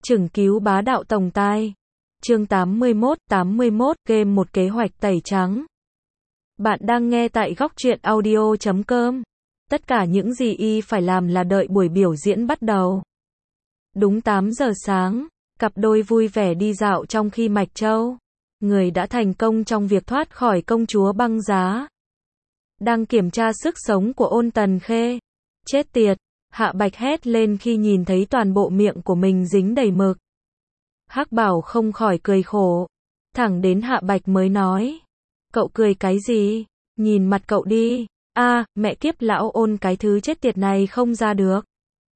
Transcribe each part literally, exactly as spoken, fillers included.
Chừng cứu bá đạo tổng tài. Chương tám mươi mốt, tám mươi mốt, game một kế hoạch tẩy trắng. Bạn đang nghe tại góc truyện audio chấm com. Tất cả những gì y phải làm là đợi buổi biểu diễn bắt đầu. Đúng tám giờ sáng, cặp đôi vui vẻ đi dạo trong khi Mạch Châu, người đã thành công trong việc thoát khỏi công chúa băng giá, đang kiểm tra sức sống của Ôn Tần Khê. Chết tiệt, Hạ Bạch hét lên khi nhìn thấy toàn bộ miệng của mình dính đầy mực. Hắc Bảo không khỏi cười khổ, thẳng đến Hạ Bạch mới nói: "Cậu cười cái gì? Nhìn mặt cậu đi." "A, mẹ kiếp, lão Ôn cái thứ chết tiệt này không ra được."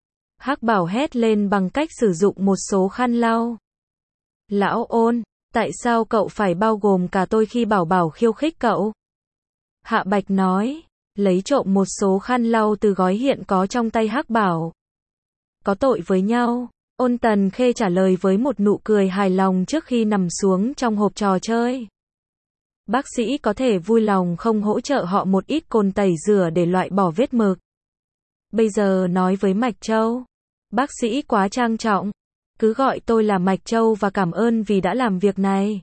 Hắc Bảo hét lên bằng cách sử dụng một số khăn lau. "Lão Ôn, tại sao cậu phải bao gồm cả tôi khi Bảo Bảo khiêu khích cậu?" Hạ Bạch nói, lấy trộm một số khăn lau từ gói hiện có trong tay Hắc Bảo. "Có tội với nhau." Ôn Tần Khê trả lời với một nụ cười hài lòng trước khi nằm xuống trong hộp trò chơi. Bác sĩ có thể vui lòng không hỗ trợ họ một ít cồn tẩy rửa để loại bỏ vết mực. Bây giờ nói với Mạch Châu: "Bác sĩ quá trang trọng. Cứ gọi tôi là Mạch Châu và cảm ơn vì đã làm việc này."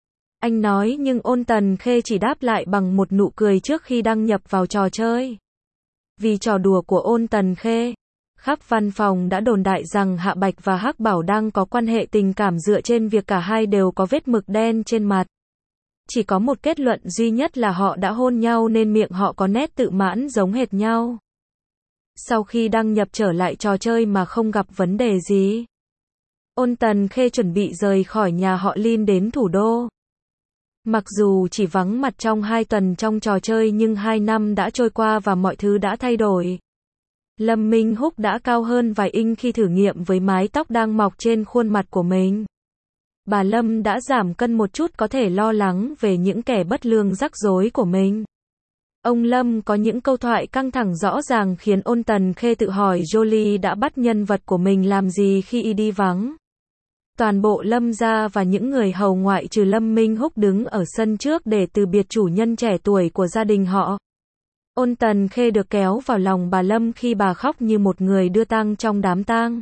Anh nói, nhưng Ôn Tần Khê chỉ đáp lại bằng một nụ cười trước khi đăng nhập vào trò chơi. Vì trò đùa của Ôn Tần Khê, khắp văn phòng đã đồn đại rằng Hạ Bạch và Hắc Bảo đang có quan hệ tình cảm dựa trên việc cả hai đều có vết mực đen trên mặt. Chỉ có một kết luận duy nhất là họ đã hôn nhau nên miệng họ có nét tự mãn giống hệt nhau. Sau khi đăng nhập trở lại trò chơi mà không gặp vấn đề gì, Ôn Tần Khê chuẩn bị rời khỏi nhà họ Lin đến thủ đô. Mặc dù chỉ vắng mặt trong hai tuần trong trò chơi nhưng hai năm đã trôi qua và mọi thứ đã thay đổi. Lâm Minh Húc đã cao hơn vài inch khi thử nghiệm với mái tóc đang mọc trên khuôn mặt của mình. Bà Lâm đã giảm cân một chút, có thể lo lắng về những kẻ bất lương rắc rối của mình. Ông Lâm có những câu thoại căng thẳng rõ ràng khiến Ôn Tần Khê tự hỏi Jolie đã bắt nhân vật của mình làm gì khi y đi vắng. Toàn bộ Lâm gia và những người hầu ngoại trừ Lâm Minh Húc đứng ở sân trước để từ biệt chủ nhân trẻ tuổi của gia đình họ. Ôn Tần Khê được kéo vào lòng bà Lâm khi bà khóc như một người đưa tang trong đám tang.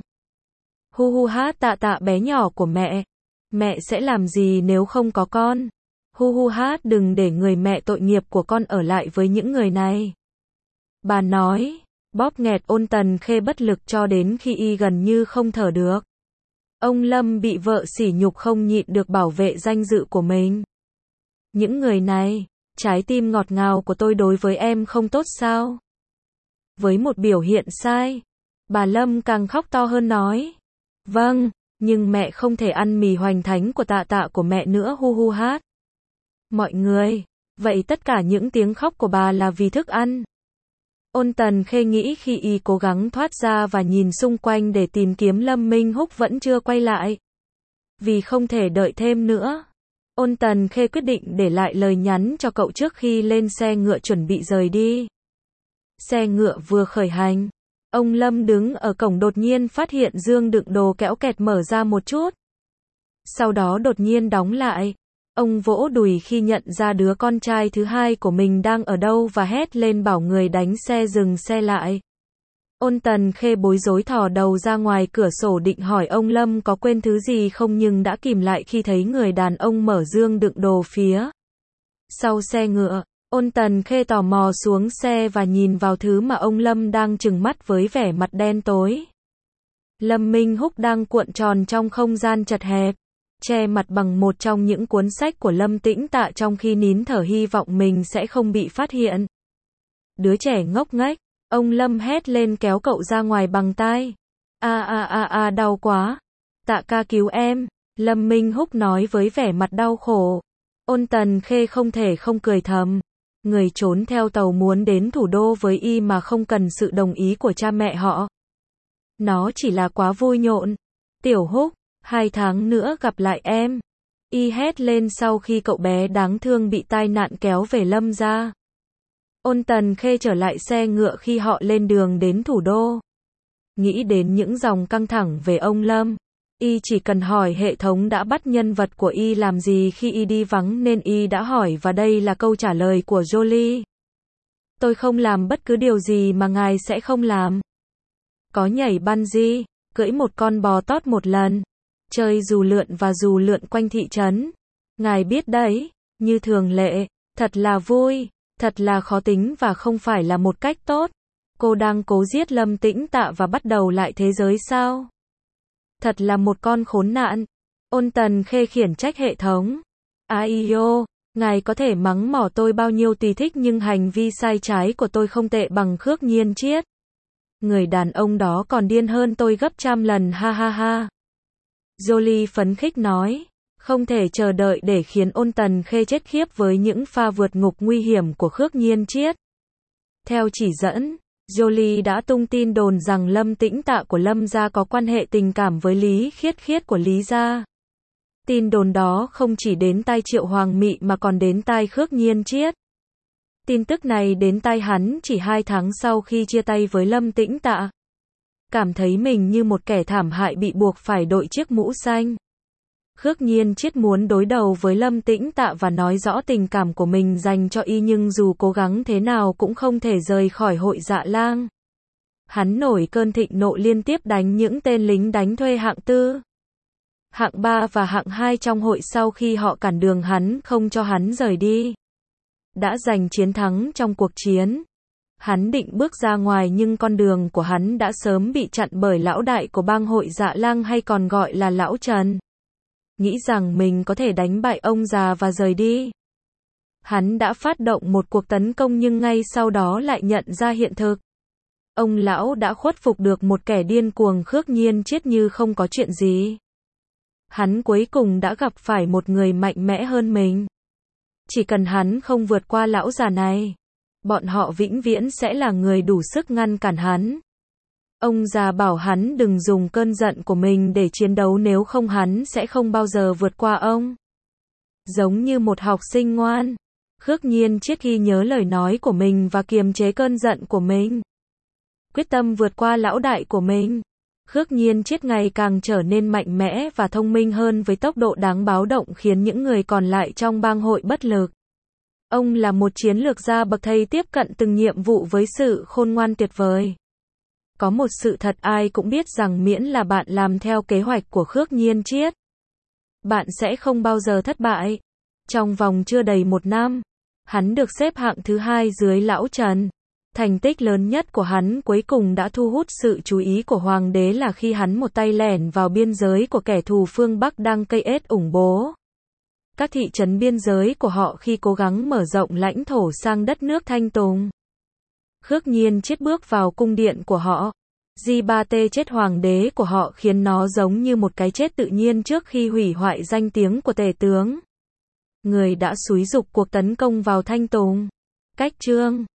"Hu hu ha, Tạ Tạ bé nhỏ của mẹ. Mẹ sẽ làm gì nếu không có con? Hu hu ha, đừng để người mẹ tội nghiệp của con ở lại với những người này." Bà nói, bóp nghẹt Ôn Tần Khê bất lực cho đến khi y gần như không thở được. Ông Lâm bị vợ sỉ nhục không nhịn được bảo vệ danh dự của mình. "Những người này, trái tim ngọt ngào của tôi đối với em không tốt sao?" Với một biểu hiện sai, bà Lâm càng khóc to hơn nói, "Vâng, nhưng mẹ không thể ăn mì hoành thánh của Tạ Tạ của mẹ nữa." Hu hu hát. Mọi người, vậy tất cả những tiếng khóc của bà là vì thức ăn? Ôn Tần Khê nghĩ khi y cố gắng thoát ra và nhìn xung quanh để tìm kiếm Lâm Minh Húc vẫn chưa quay lại. Vì không thể đợi thêm nữa, Ôn Tần Khê quyết định để lại lời nhắn cho cậu trước khi lên xe ngựa chuẩn bị rời đi. Xe ngựa vừa khởi hành, ông Lâm đứng ở cổng đột nhiên phát hiện dương đựng đồ kéo kẹt mở ra một chút. Sau đó đột nhiên đóng lại. Ông vỗ đùi khi nhận ra đứa con trai thứ hai của mình đang ở đâu và hét lên bảo người đánh xe dừng xe lại. Ôn Tần Khê bối rối thò đầu ra ngoài cửa sổ định hỏi ông Lâm có quên thứ gì không, nhưng đã kìm lại khi thấy người đàn ông mở dương đựng đồ phía sau xe ngựa. Ôn Tần Khê tò mò xuống xe và nhìn vào thứ mà ông Lâm đang trừng mắt với vẻ mặt đen tối. Lâm Minh Húc đang cuộn tròn trong không gian chật hẹp, che mặt bằng một trong những cuốn sách của Lâm Tĩnh Tạ trong khi nín thở hy vọng mình sẽ không bị phát hiện. "Đứa trẻ ngốc nghếch!" Ông Lâm hét lên kéo cậu ra ngoài bằng tay. "A a a a, đau quá. Tạ ca cứu em." Lâm Minh Húc nói với vẻ mặt đau khổ. Ôn Tần Khê không thể không cười thầm. Người trốn theo tàu muốn đến thủ đô với y mà không cần sự đồng ý của cha mẹ họ. Nó chỉ là quá vui nhộn. "Tiểu Húc, hai tháng nữa gặp lại em." Y hét lên sau khi cậu bé đáng thương bị tai nạn kéo về Lâm gia. Ôn Tần Khê trở lại xe ngựa khi họ lên đường đến thủ đô. Nghĩ đến những dòng căng thẳng về ông Lâm, y chỉ cần hỏi hệ thống đã bắt nhân vật của y làm gì khi y đi vắng nên y đã hỏi và đây là câu trả lời của Jolie. "Tôi không làm bất cứ điều gì mà ngài sẽ không làm. Có nhảy bungee, cưỡi một con bò tót một lần, chơi dù lượn và dù lượn quanh thị trấn. Ngài biết đấy, như thường lệ, thật là vui, thật là khó tính và không phải là một cách tốt. Cô đang cố giết Lâm Tĩnh Tạ và bắt đầu lại thế giới sao? Thật là một con khốn nạn. Ôn Tần Khê khiển trách hệ thống. Ai ô, ngài có thể mắng mỏ tôi bao nhiêu tùy thích nhưng hành vi sai trái của tôi không tệ bằng Khước Nhiên Triết. Người đàn ông đó còn điên hơn tôi gấp trăm lần ha ha ha. Jolie phấn khích nói. Không thể chờ đợi để khiến Ôn Tần Khê chết khiếp với những pha vượt ngục nguy hiểm của Khước Nhiên Triết. Theo chỉ dẫn, Jolie đã tung tin đồn rằng Lâm Tĩnh Tạ của Lâm gia có quan hệ tình cảm với Lý Khiết Khiết của Lý gia. Tin đồn đó không chỉ đến tai Triệu Hoàng Mị mà còn đến tai Khước Nhiên Triết. Tin tức này đến tai hắn chỉ hai tháng sau khi chia tay với Lâm Tĩnh Tạ. Cảm thấy mình như một kẻ thảm hại bị buộc phải đội chiếc mũ xanh. Khước Nhiên Triết muốn đối đầu với Lâm Tĩnh Tạ và nói rõ tình cảm của mình dành cho y nhưng dù cố gắng thế nào cũng không thể rời khỏi hội Dạ Lang. Hắn nổi cơn thịnh nộ liên tiếp đánh những tên lính đánh thuê hạng tư, hạng ba và hạng hai trong hội sau khi họ cản đường hắn không cho hắn rời đi. Đã giành chiến thắng trong cuộc chiến. Hắn định bước ra ngoài nhưng con đường của hắn đã sớm bị chặn bởi lão đại của bang hội Dạ Lang hay còn gọi là lão Trần. Nghĩ rằng mình có thể đánh bại ông già và rời đi. Hắn đã phát động một cuộc tấn công nhưng ngay sau đó lại nhận ra hiện thực. Ông lão đã khuất phục được một kẻ điên cuồng Khước Nhiên Triết như không có chuyện gì. Hắn cuối cùng đã gặp phải một người mạnh mẽ hơn mình. Chỉ cần hắn không vượt qua lão già này, bọn họ vĩnh viễn sẽ là người đủ sức ngăn cản hắn. Ông già bảo hắn đừng dùng cơn giận của mình để chiến đấu nếu không hắn sẽ không bao giờ vượt qua ông. Giống như một học sinh ngoan, Khước Nhiên Triết ghi nhớ lời nói của mình và kiềm chế cơn giận của mình. Quyết tâm vượt qua lão đại của mình. Khước Nhiên Triết ngày càng trở nên mạnh mẽ và thông minh hơn với tốc độ đáng báo động khiến những người còn lại trong bang hội bất lực. Ông là một chiến lược gia bậc thầy tiếp cận từng nhiệm vụ với sự khôn ngoan tuyệt vời. Có một sự thật ai cũng biết rằng miễn là bạn làm theo kế hoạch của Khước Nhiên Triết, bạn sẽ không bao giờ thất bại. Trong vòng chưa đầy một năm, hắn được xếp hạng thứ hai dưới lão Trần. Thành tích lớn nhất của hắn cuối cùng đã thu hút sự chú ý của hoàng đế là khi hắn một tay lẻn vào biên giới của kẻ thù phương Bắc đang cây ết ủng bố các thị trấn biên giới của họ khi cố gắng mở rộng lãnh thổ sang đất nước Thanh Tùng. Khước Nhiên Triết bước vào cung điện của họ. Di ba tê chết hoàng đế của họ khiến nó giống như một cái chết tự nhiên trước khi hủy hoại danh tiếng của tể tướng. Người đã xúi giục cuộc tấn công vào Thanh Tùng. Cách chương